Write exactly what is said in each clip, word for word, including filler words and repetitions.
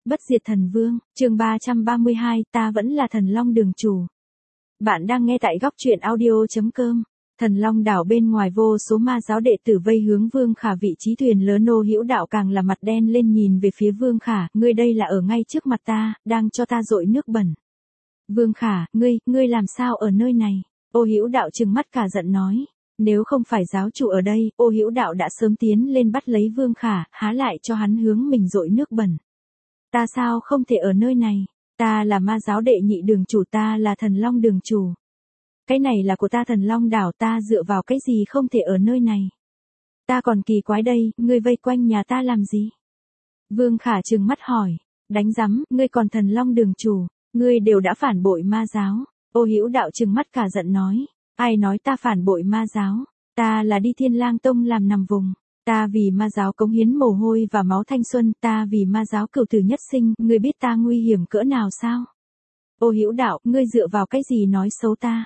Bất diệt thần vương, chương ba trăm ba mươi hai, ta vẫn là thần long đường chủ. Bạn đang nghe tại góc truyện audio chấm com. Thần Long đảo bên ngoài vô số ma giáo đệ tử vây hướng Vương Khả vị trí thuyền lớn. Ô Hữu Đạo càng là mặt đen lên nhìn về phía Vương Khả, ngươi đây là ở ngay trước mặt ta, đang cho ta dội nước bẩn. Vương Khả, ngươi, ngươi làm sao ở nơi này? Ô Hữu Đạo trừng mắt cả giận nói. Nếu không phải giáo chủ ở đây, Ô Hữu Đạo đã sớm tiến lên bắt lấy Vương Khả, há lại cho hắn hướng mình dội nước bẩn. Ta sao không thể ở nơi này? Ta là ma giáo đệ nhị đường chủ, ta là thần long đường chủ. Cái này là của ta Thần Long đảo, ta dựa vào cái gì không thể ở nơi này? Ta còn kỳ quái đây, ngươi vây quanh nhà ta làm gì? Vương Khả trừng mắt hỏi, đánh rắm, ngươi còn Thần Long đường chủ, ngươi đều đã phản bội ma giáo. Ô Hữu Đạo trừng mắt cả giận nói, ai nói ta phản bội ma giáo? Ta là đi Thiên Lang Tông làm nằm vùng. Ta vì ma giáo cống hiến mồ hôi và máu thanh xuân, ta vì ma giáo cửu tử nhất sinh, ngươi biết ta nguy hiểm cỡ nào sao? Ô Hữu Đạo, ngươi dựa vào cái gì nói xấu ta?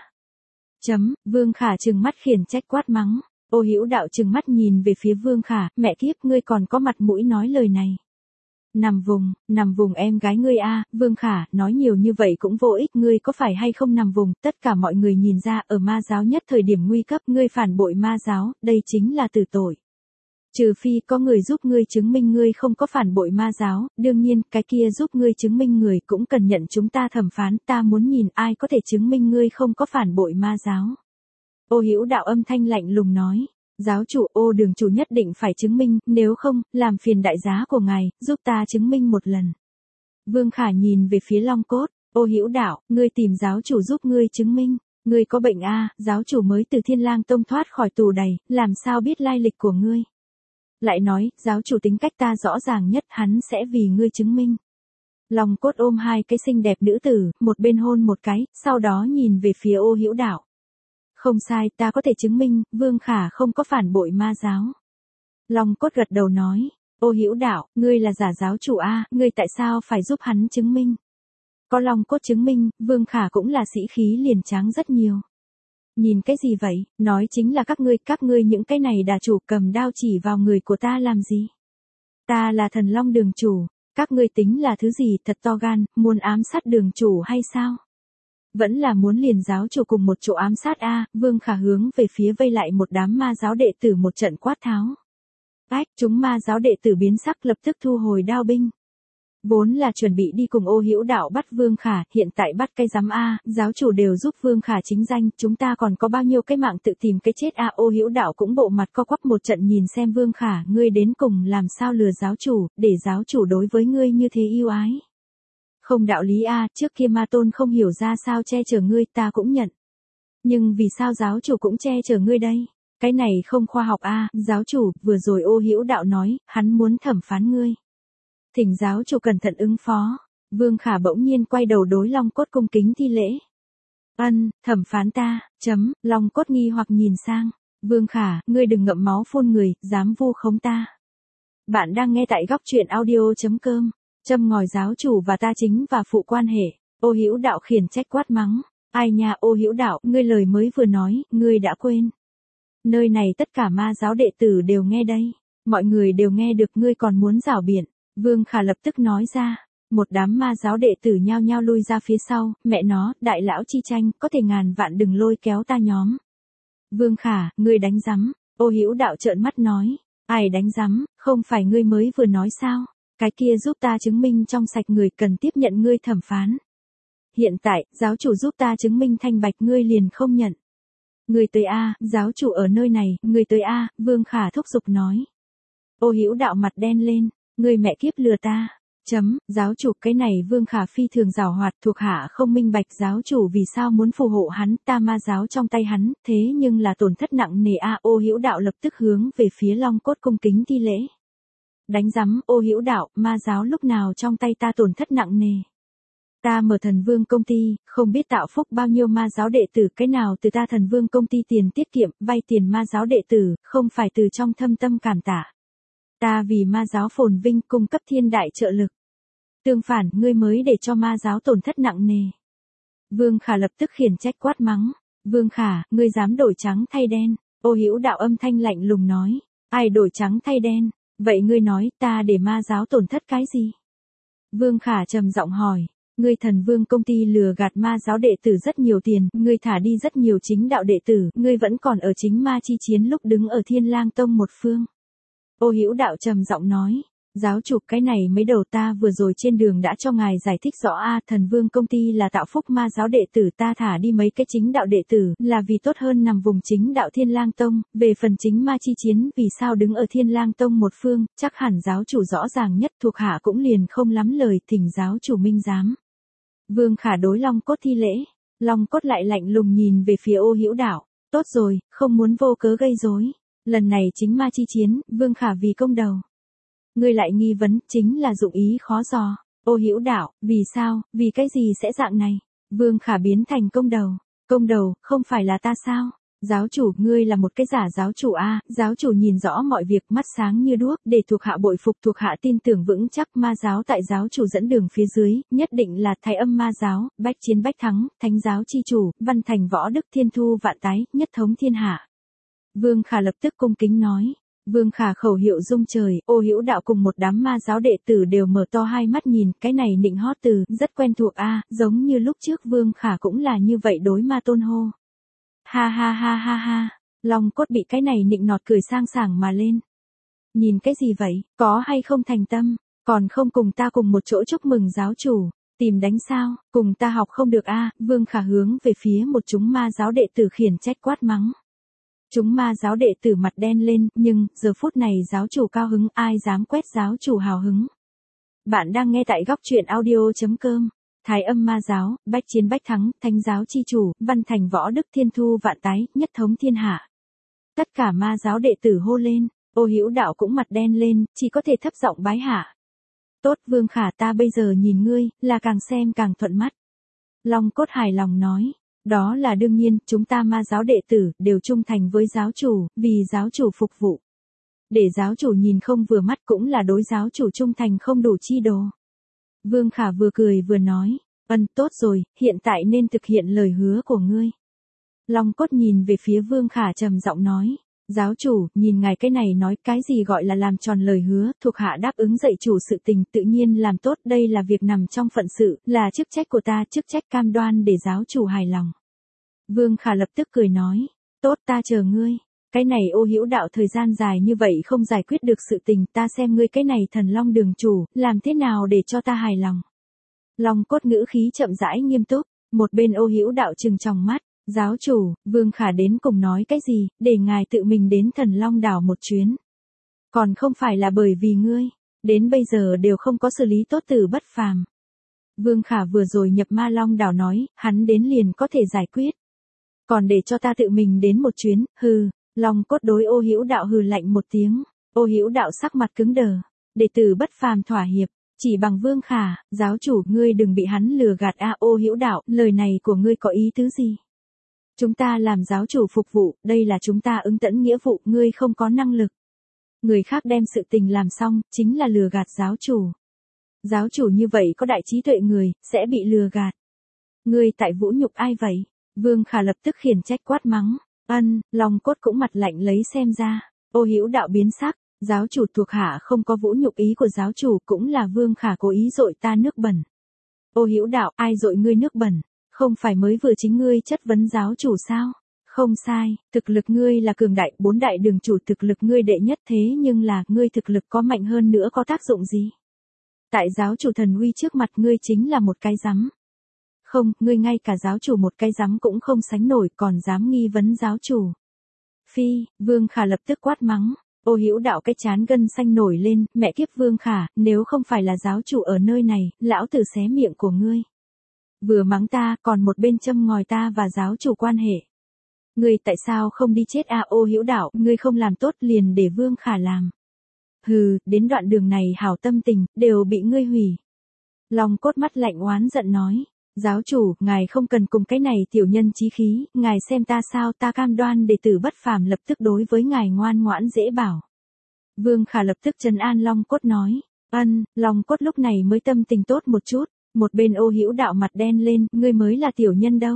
Chấm, Vương Khả trừng mắt khiển trách quát mắng. Ô Hữu Đạo trừng mắt nhìn về phía Vương Khả, mẹ kiếp, ngươi còn có mặt mũi nói lời này. Nằm vùng, nằm vùng em gái ngươi a, Vương Khả, nói nhiều như vậy cũng vô ích, ngươi có phải hay không nằm vùng, tất cả mọi người nhìn ra ở ma giáo nhất thời điểm nguy cấp, ngươi phản bội ma giáo, đây chính là tử tội. Trừ phi có người giúp ngươi chứng minh ngươi không có phản bội ma giáo, đương nhiên, cái kia giúp ngươi chứng minh người cũng cần nhận chúng ta thẩm phán, ta muốn nhìn ai có thể chứng minh ngươi không có phản bội ma giáo. Ô Hữu Đạo âm thanh lạnh lùng nói, giáo chủ Ô đường chủ nhất định phải chứng minh, nếu không, làm phiền đại giá của ngài, giúp ta chứng minh một lần. Vương Khả nhìn về phía Long Cốt, Ô Hữu Đạo, ngươi tìm giáo chủ giúp ngươi chứng minh. Ngươi có bệnh a, giáo chủ mới từ Thiên Lang Tông thoát khỏi tù đầy, làm sao biết lai lịch của ngươi? Lại nói, giáo chủ tính cách ta rõ ràng nhất, hắn sẽ vì ngươi chứng minh. Long Cốt ôm hai cái xinh đẹp nữ tử, một bên hôn một cái, sau đó nhìn về phía Ô Hữu Đạo. Không sai, ta có thể chứng minh, Vương Khả không có phản bội ma giáo. Long Cốt gật đầu nói, Ô Hữu Đạo, ngươi là giả giáo chủ a, ngươi tại sao phải giúp hắn chứng minh? Có Long Cốt chứng minh, Vương Khả cũng là sĩ khí liền tráng rất nhiều. Nhìn cái gì vậy, nói chính là các ngươi, các ngươi những cái này đà chủ cầm đao chỉ vào người của ta làm gì? Ta là Thần Long đường chủ, các ngươi tính là thứ gì, thật to gan, muốn ám sát đường chủ hay sao? Vẫn là muốn liền giáo chủ cùng một chỗ ám sát a, Vương Khả hướng về phía vây lại một đám ma giáo đệ tử một trận quát tháo. Ách, chúng ma giáo đệ tử biến sắc lập tức thu hồi đao binh. Vốn là chuẩn bị đi cùng Ô Hữu Đạo bắt Vương Khả, hiện tại bắt cái giám a, giáo chủ đều giúp Vương Khả chính danh, chúng ta còn có bao nhiêu cái mạng tự tìm cái chết a. Ô Hữu Đạo cũng bộ mặt co quắp một trận nhìn xem Vương Khả, ngươi đến cùng làm sao lừa giáo chủ, để giáo chủ đối với ngươi như thế yêu ái. Không đạo lý a, trước kia ma tôn không hiểu ra sao che chở ngươi, ta cũng nhận. Nhưng vì sao giáo chủ cũng che chở ngươi đây? Cái này không khoa học a, giáo chủ, vừa rồi Ô Hữu Đạo nói, hắn muốn thẩm phán ngươi. Thỉnh giáo chủ cẩn thận ứng phó. Vương Khả bỗng nhiên quay đầu đối Long Cốt cung kính thi lễ. Ân, thẩm phán ta, chấm, Long Cốt nghi hoặc nhìn sang. Vương Khả, ngươi đừng ngậm máu phun người, dám vu khống ta. Bạn đang nghe tại góc truyện audio chấm com. Châm ngòi giáo chủ và ta chính và phụ quan hệ. Ô Hữu Đạo khiển trách quát mắng. Ai nha, Ô Hữu Đạo, ngươi lời mới vừa nói, ngươi đã quên. Nơi này tất cả ma giáo đệ tử đều nghe đây. Mọi người đều nghe được, ngươi còn muốn rảo biện. Vương Khả lập tức nói ra, một đám ma giáo đệ tử nhao nhao lui ra phía sau, mẹ nó, đại lão chi tranh, có thể ngàn vạn đừng lôi kéo ta nhóm. Vương Khả, ngươi đánh rắm, Ô Hữu Đạo trợn mắt nói, ai đánh rắm, không phải ngươi mới vừa nói sao, cái kia giúp ta chứng minh trong sạch người cần tiếp nhận ngươi thẩm phán. Hiện tại, giáo chủ giúp ta chứng minh thanh bạch ngươi liền không nhận. Ngươi tới a, giáo chủ ở nơi này, ngươi tới a, Vương Khả thúc giục nói. Ô Hữu Đạo mặt đen lên. Ngươi mẹ kiếp lừa ta. Chấm, giáo chủ, cái này Vương Khả phi thường giàu hoạt, thuộc hạ không minh bạch giáo chủ vì sao muốn phù hộ hắn, ta ma giáo trong tay hắn, thế nhưng là tổn thất nặng nề a. Ô Hữu Đạo lập tức hướng về phía Long Cốt cung kính thi lễ. Đánh rắm, Ô Hữu Đạo, ma giáo lúc nào trong tay ta tổn thất nặng nề. Ta mở Thần Vương công ty, không biết tạo phúc bao nhiêu ma giáo đệ tử, cái nào từ ta Thần Vương công ty tiền tiết kiệm, vay tiền ma giáo đệ tử, không phải từ trong thâm tâm cảm tạ. Ta vì ma giáo phồn vinh cung cấp thiên đại trợ lực. Tương phản, ngươi mới để cho ma giáo tổn thất nặng nề. Vương Khả lập tức khiển trách quát mắng. Vương Khả, ngươi dám đổi trắng thay đen. Ô Hữu Đạo âm thanh lạnh lùng nói. Ai đổi trắng thay đen? Vậy ngươi nói ta để ma giáo tổn thất cái gì? Vương Khả trầm giọng hỏi, ngươi Thần Vương công ty lừa gạt ma giáo đệ tử rất nhiều tiền, ngươi thả đi rất nhiều chính đạo đệ tử, ngươi vẫn còn ở chính ma chi chiến lúc đứng ở Thiên Lang Tông một phương. Ô Hữu Đạo trầm giọng nói, giáo chủ cái này mấy đầu ta vừa rồi trên đường đã cho ngài giải thích rõ a, Thần Vương công ty là tạo phúc ma giáo đệ tử, ta thả đi mấy cái chính đạo đệ tử là vì tốt hơn nằm vùng chính đạo Thiên Lang Tông, về phần chính ma chi chiến vì sao đứng ở Thiên Lang Tông một phương, chắc hẳn giáo chủ rõ ràng nhất, thuộc hạ cũng liền không lắm lời, thỉnh giáo chủ minh giám. Vương Khả đối Long Cốt thi lễ, Long Cốt lại lạnh lùng nhìn về phía Ô Hữu Đạo, tốt rồi, không muốn vô cớ gây rối. Lần này chính ma chi chiến, Vương Khả vì công đầu. Ngươi lại nghi vấn, chính là dụng ý khó dò. Ô Hữu Đạo, vì sao, vì cái gì sẽ dạng này? Vương Khả biến thành công đầu. Công đầu, không phải là ta sao? Giáo chủ, ngươi là một cái giả giáo chủ a, giáo chủ nhìn rõ mọi việc, mắt sáng như đuốc, để thuộc hạ bội phục, thuộc hạ tin tưởng vững chắc ma giáo tại giáo chủ dẫn đường phía dưới, nhất định là Thái Âm ma giáo, bách chiến bách thắng, thánh giáo chi chủ, văn thành võ đức thiên thu vạn tái, nhất thống thiên hạ. Vương Khả lập tức cung kính nói. Vương Khả khẩu hiệu rung trời, Ô Hữu Đạo cùng một đám ma giáo đệ tử đều mở to hai mắt nhìn, cái này nịnh hót từ, rất quen thuộc a, giống như lúc trước Vương Khả cũng là như vậy đối ma tôn hô. Ha ha ha ha ha, Long Cốt bị cái này nịnh nọt cười sang sảng mà lên. Nhìn cái gì vậy, có hay không thành tâm, còn không cùng ta cùng một chỗ chúc mừng giáo chủ, tìm đánh sao, cùng ta học không được a, Vương Khả hướng về phía một chúng ma giáo đệ tử khiển trách quát mắng. Chúng ma giáo đệ tử mặt đen lên, nhưng, giờ phút này giáo chủ cao hứng, ai dám quét giáo chủ hào hứng. Bạn đang nghe tại góc truyện audio chấm com. Thái Âm ma giáo, bách chiến bách thắng, thánh giáo chi chủ, văn thành võ đức thiên thu vạn tái, nhất thống thiên hạ. Tất cả ma giáo đệ tử hô lên, Ô Hữu Đạo cũng mặt đen lên, chỉ có thể thấp giọng bái hạ. Tốt Vương Khả, ta bây giờ nhìn ngươi, là càng xem càng thuận mắt. Long Cốt hài lòng nói. Đó là đương nhiên, chúng ta ma giáo đệ tử, đều trung thành với giáo chủ, vì giáo chủ phục vụ. Để giáo chủ nhìn không vừa mắt cũng là đối giáo chủ trung thành không đủ chi đồ. Vương Khả vừa cười vừa nói, ân tốt rồi, hiện tại nên thực hiện lời hứa của ngươi. Long Cốt nhìn về phía Vương Khả trầm giọng nói, giáo chủ, nhìn ngài cái này nói cái gì gọi là làm tròn lời hứa, thuộc hạ đáp ứng dạy chủ sự tình tự nhiên làm tốt, đây là việc nằm trong phận sự, là chức trách của ta, chức trách cam đoan để giáo chủ hài lòng. Vương Khả lập tức cười nói, tốt ta chờ ngươi, cái này Ô Hữu Đạo thời gian dài như vậy không giải quyết được sự tình, ta xem ngươi cái này Thần Long đường chủ, làm thế nào để cho ta hài lòng. Long Cốt ngữ khí chậm rãi nghiêm túc, một bên Ô Hữu Đạo trừng tròng mắt. Giáo chủ, Vương Khả đến cùng nói cái gì, để ngài tự mình đến Thần Long đảo một chuyến. Còn không phải là bởi vì ngươi, đến bây giờ đều không có xử lý tốt Tử Bất Phàm. Vương Khả vừa rồi nhập Ma Long đảo nói, hắn đến liền có thể giải quyết. Còn để cho ta tự mình đến một chuyến, hừ, Long Cốt đối Ô Hữu Đạo hừ lạnh một tiếng, Ô Hữu Đạo sắc mặt cứng đờ, để Tử Bất Phàm thỏa hiệp. Chỉ bằng Vương Khả, giáo chủ, ngươi đừng bị hắn lừa gạt a. Ô Hữu Đạo, lời này của ngươi có ý tứ gì? Chúng ta làm giáo chủ phục vụ, đây là chúng ta ứng tẫn nghĩa vụ, ngươi không có năng lực. Người khác đem sự tình làm xong, chính là lừa gạt giáo chủ. Giáo chủ như vậy có đại trí tuệ người, sẽ bị lừa gạt. Ngươi tại vũ nhục ai vậy? Vương Khả lập tức khiển trách quát mắng. Ân, Long Cốt cũng mặt lạnh lấy xem ra. Ô Hữu Đạo biến sắc, giáo chủ thuộc hạ không có vũ nhục ý của giáo chủ, cũng là Vương Khả cố ý dội ta nước bẩn. Ô Hữu Đạo, ai dội ngươi nước bẩn? Không phải mới vừa chính ngươi chất vấn giáo chủ sao? Không sai, thực lực ngươi là cường đại, bốn đại đường chủ thực lực ngươi đệ nhất, thế nhưng là, ngươi thực lực có mạnh hơn nữa có tác dụng gì? Tại giáo chủ thần uy trước mặt ngươi chính là một cái rắm. Không, ngươi ngay cả giáo chủ một cái rắm cũng không sánh nổi, còn dám nghi vấn giáo chủ. Phi, Vương Khả lập tức quát mắng. Ô Hữu Đạo cái chán gân xanh nổi lên, mẹ kiếp Vương Khả, nếu không phải là giáo chủ ở nơi này, lão tử xé miệng của ngươi. Vừa mắng ta, còn một bên châm ngòi ta và giáo chủ quan hệ. Ngươi tại sao không đi chết a? Ô Hữu Đạo, ngươi không làm tốt liền để Vương Khả làm. Hừ, đến đoạn đường này hảo tâm tình, đều bị ngươi hủy. Long Cốt mắt lạnh oán giận nói. Giáo chủ, ngài không cần cùng cái này tiểu nhân chí khí, ngài xem ta sao, ta cam đoan đệ tử Bất Phàm lập tức đối với ngài ngoan ngoãn dễ bảo. Vương Khả lập tức trấn an Long Cốt nói. Ân, Long Cốt lúc này mới tâm tình tốt một chút. Một bên Ô Hữu Đạo mặt đen lên, ngươi mới là tiểu nhân đâu.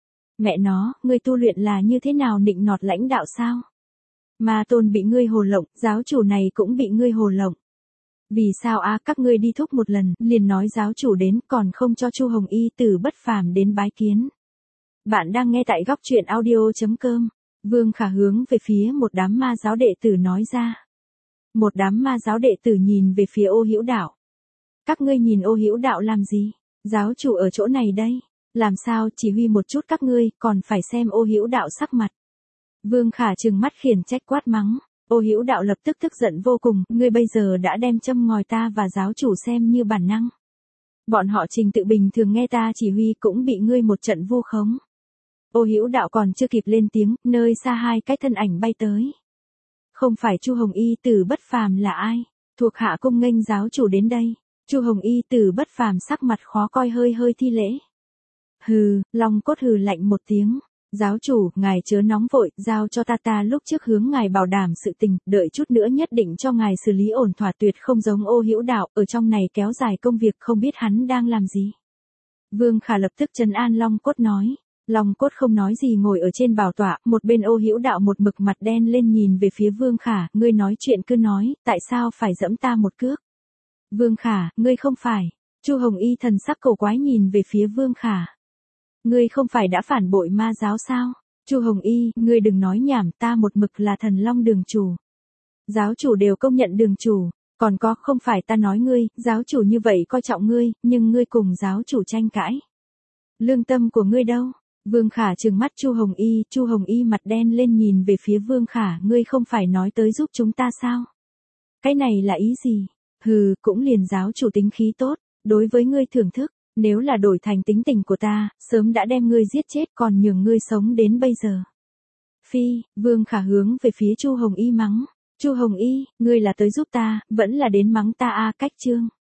Mẹ nó, ngươi tu luyện là như thế nào, nịnh nọt lãnh đạo sao? Ma tôn bị ngươi hồ lộng, giáo chủ này cũng bị ngươi hồ lộng. Vì sao a các ngươi đi thúc một lần, liền nói giáo chủ đến, còn không cho Chu Hồng Y từ bất phàm đến bái kiến. Bạn đang nghe tại góc truyện audio.com. Vương Khả hướng về phía một đám ma giáo đệ tử nói ra. Một đám ma giáo đệ tử nhìn về phía Ô Hữu Đạo. Các ngươi nhìn Ô Hữu Đạo làm gì? Giáo chủ ở chỗ này đây. Làm sao chỉ huy một chút các ngươi, còn phải xem Ô Hữu Đạo sắc mặt. Vương Khả trừng mắt khiển trách quát mắng. Ô Hữu Đạo lập tức tức giận vô cùng, ngươi bây giờ đã đem châm ngòi ta và giáo chủ xem như bản năng. Bọn họ Trình Tự bình thường nghe ta chỉ huy cũng bị ngươi một trận vu khống. Ô Hữu Đạo còn chưa kịp lên tiếng, nơi xa hai cái thân ảnh bay tới. Không phải Chu Hồng Y từ bất phàm là ai? Thuộc hạ cung nghênh giáo chủ đến đây. Chu Hồng Y từ bất phàm sắc mặt khó coi hơi hơi thi lễ. Hừ, Long Cốt hừ lạnh một tiếng. Giáo chủ, ngài chớ nóng vội, giao cho ta ta lúc trước hướng ngài bảo đảm sự tình, đợi chút nữa nhất định cho ngài xử lý ổn thỏa, tuyệt không giống Ô Hữu Đạo, ở trong này kéo dài công việc không biết hắn đang làm gì. Vương Khả lập tức trấn an Long Cốt nói. Long Cốt không nói gì ngồi ở trên bảo tọa, một bên Ô Hữu Đạo một mực mặt đen lên nhìn về phía Vương Khả, ngươi nói chuyện cứ nói, tại sao phải giẫm ta một cước? Vương Khả, ngươi không phải. Chu Hồng Y thần sắc cổ quái nhìn về phía Vương Khả. Ngươi không phải đã phản bội ma giáo sao? Chu Hồng Y, ngươi đừng nói nhảm, ta một mực là Thần Long đường chủ. Giáo chủ đều công nhận đường chủ, còn có, không phải ta nói ngươi, giáo chủ như vậy coi trọng ngươi, nhưng ngươi cùng giáo chủ tranh cãi. Lương tâm của ngươi đâu? Vương Khả trừng mắt Chu Hồng Y, Chu Hồng Y mặt đen lên nhìn về phía Vương Khả, ngươi không phải nói tới giúp chúng ta sao? Cái này là ý gì? Hừ, cũng liền giáo chủ tính khí tốt, đối với ngươi thưởng thức. Nếu là đổi thành tính tình của ta, sớm đã đem ngươi giết chết còn nhường ngươi sống đến bây giờ. Phi, Vương Khả hướng về phía Chu Hồng Y mắng. Chu Hồng Y, ngươi là tới giúp ta, vẫn là đến mắng ta a cách chương.